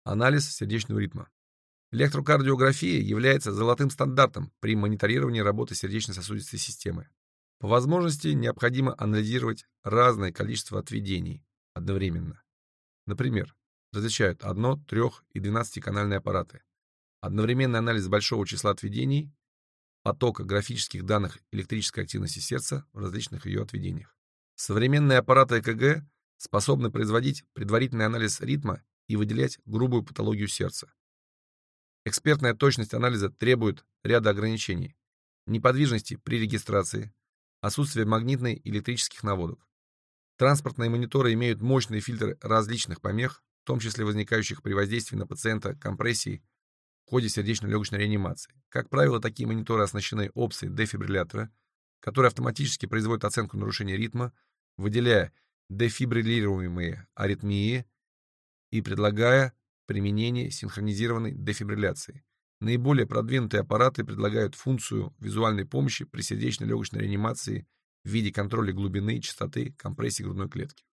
Анализ сердечного ритма. Электрокардиография является золотым стандартом при мониторировании работы сердечно-сосудистой системы. По возможности необходимо анализировать разное количество отведений одновременно. Например, различают 1-, 3- и 12-канальные аппараты. Одновременный анализ большого числа отведений, потока графических данных электрической активности сердца в различных ее отведениях. Современные аппараты ЭКГ способны производить предварительный анализ ритма и выделять грубую патологию сердца. Экспертная точность анализа требует ряда ограничений: неподвижности при регистрации, отсутствие магнитной и электрических наводок. Транспортные мониторы имеют мощные фильтры различных помех, в том числе возникающих при воздействии на пациента компрессии в ходе сердечно-легочной реанимации. Как правило, такие мониторы оснащены опцией дефибриллятора, который автоматически производит оценку нарушения ритма, выделяя дефибриллируемые аритмии и предлагая применение синхронизированной дефибрилляции. Наиболее продвинутые аппараты предлагают функцию визуальной помощи при сердечно-легочной реанимации в виде контроля глубины и частоты компрессии грудной клетки.